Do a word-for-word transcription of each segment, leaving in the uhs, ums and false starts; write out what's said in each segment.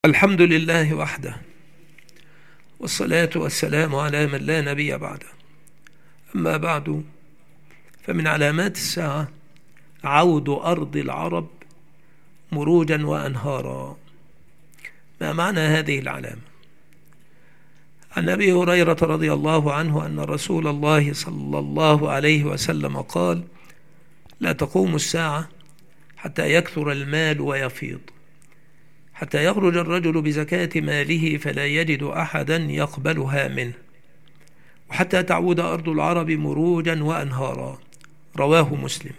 الحمد لله وحده، والصلاة والسلام على من لا نبي بعده. أما بعد، فمن علامات الساعة عود أرض العرب مروجا وأنهارا. ما معنى هذه العلامة؟ عن أبي هريرة رضي الله عنه أن رسول الله صلى الله عليه وسلم قال: لا تقوم الساعة حتى يكثر المال ويفيض، حتى يخرج الرجل بزكاة ماله فلا يجد أحدا يقبلها منه، وحتى تعود أرض العرب مروجا وأنهارا. رواه مسلم.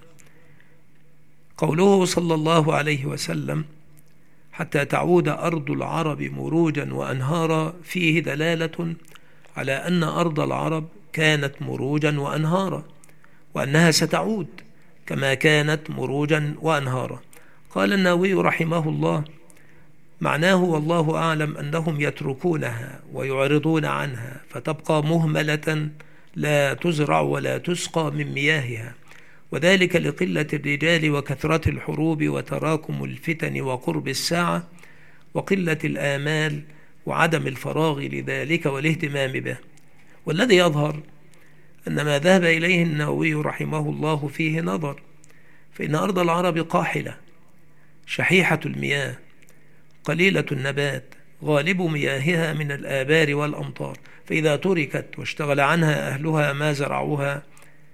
قوله صلى الله عليه وسلم حتى تعود أرض العرب مروجا وأنهارا فيه دلالة على أن أرض العرب كانت مروجا وأنهارا، وأنها ستعود كما كانت مروجا وأنهارا. قال النووي رحمه الله: معناه والله أعلم أنهم يتركونها ويعرضون عنها فتبقى مهملة لا تزرع ولا تسقى من مياهها، وذلك لقلة الرجال وكثرة الحروب وتراكم الفتن وقرب الساعة وقلة الآمال وعدم الفراغ لذلك والاهتمام به. والذي يظهر أن ما ذهب إليه النووي رحمه الله فيه نظر، فإن أرض العرب قاحلة شحيحة المياه قليلة النبات، غالب مياهها من الآبار والأمطار، فإذا تركت واشتغل عنها أهلها ما زرعوها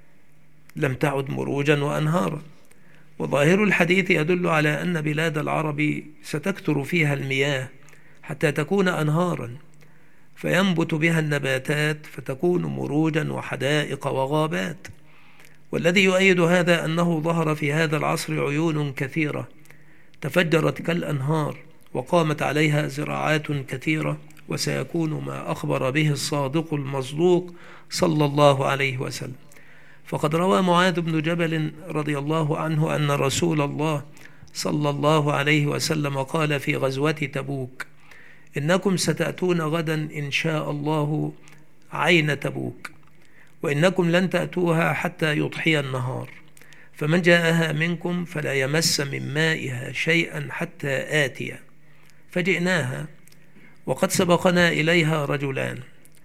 لم تعد مروجا وأنهارا. وظاهر الحديث يدل على أن بلاد العرب ستكثر فيها المياه حتى تكون أنهارا، فينبت بها النباتات فتكون مروجا وحدائق وغابات. والذي يؤيد هذا أنه ظهر في هذا العصر عيون كثيرة تفجرت كالأنهار وقامت عليها زراعات كثيرة، وسيكون ما أخبر به الصادق المصدوق صلى الله عليه وسلم. فقد روى معاذ بن جبل رضي الله عنه أن رسول الله صلى الله عليه وسلم قال في غزوة تبوك: إنكم ستأتون غدا إن شاء الله عين تبوك، وإنكم لن تأتوها حتى يضحي النهار، فمن جاءها منكم فلا يمس من مائها شيئا حتى آتيا. فجئناها وقد سبقنا إليها رجلان،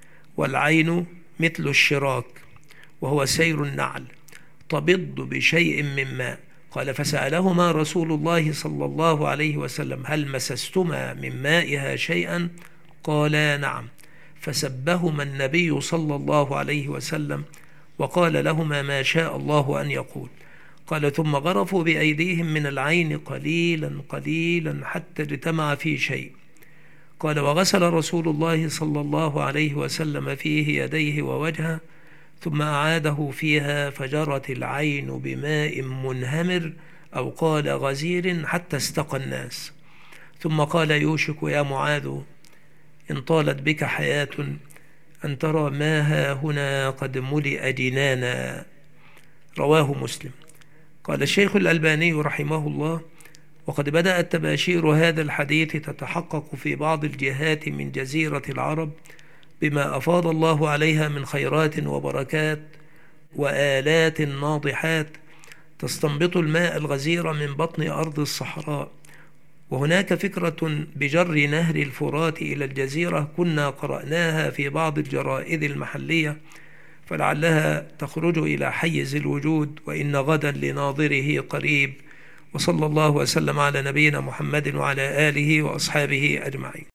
والعين مثل الشراك وهو سير النعل تبض بشيء من ماء. قال: فسألهما رسول الله صلى الله عليه وسلم: هل مسستما من مائها شيئا؟ قالا: نعم. فسبهما النبي صلى الله عليه وسلم وقال لهما ما شاء الله أن يقول. قال: ثم غرفوا بأيديهم من العين قليلا قليلا حتى اجتمع في شيء. قال: وغسل رسول الله صلى الله عليه وسلم فيه يديه ووجهه، ثم أعاده فيها فجرت العين بماء منهمر أو قال غزير حتى استقى الناس. ثم قال: يوشك يا معاذ إن طالت بك حياة أن ترى ما ها هنا قد ملئ جنانا. رواه مسلم. قال الشيخ الألباني رحمه الله: وقد بدأت تباشير هذا الحديث تتحقق في بعض الجهات من جزيرة العرب بما أفاض الله عليها من خيرات وبركات وآلات ناضحات تستنبط الماء الغزير من بطن أرض الصحراء. وهناك فكرة بجر نهر الفرات إلى الجزيرة كنا قرأناها في بعض الجرائد المحلية، فلعلها تخرج إلى حيز الوجود، وإن غدا لناظره قريب. وصلى الله وسلم على نبينا محمد وعلى آله وأصحابه أجمعين.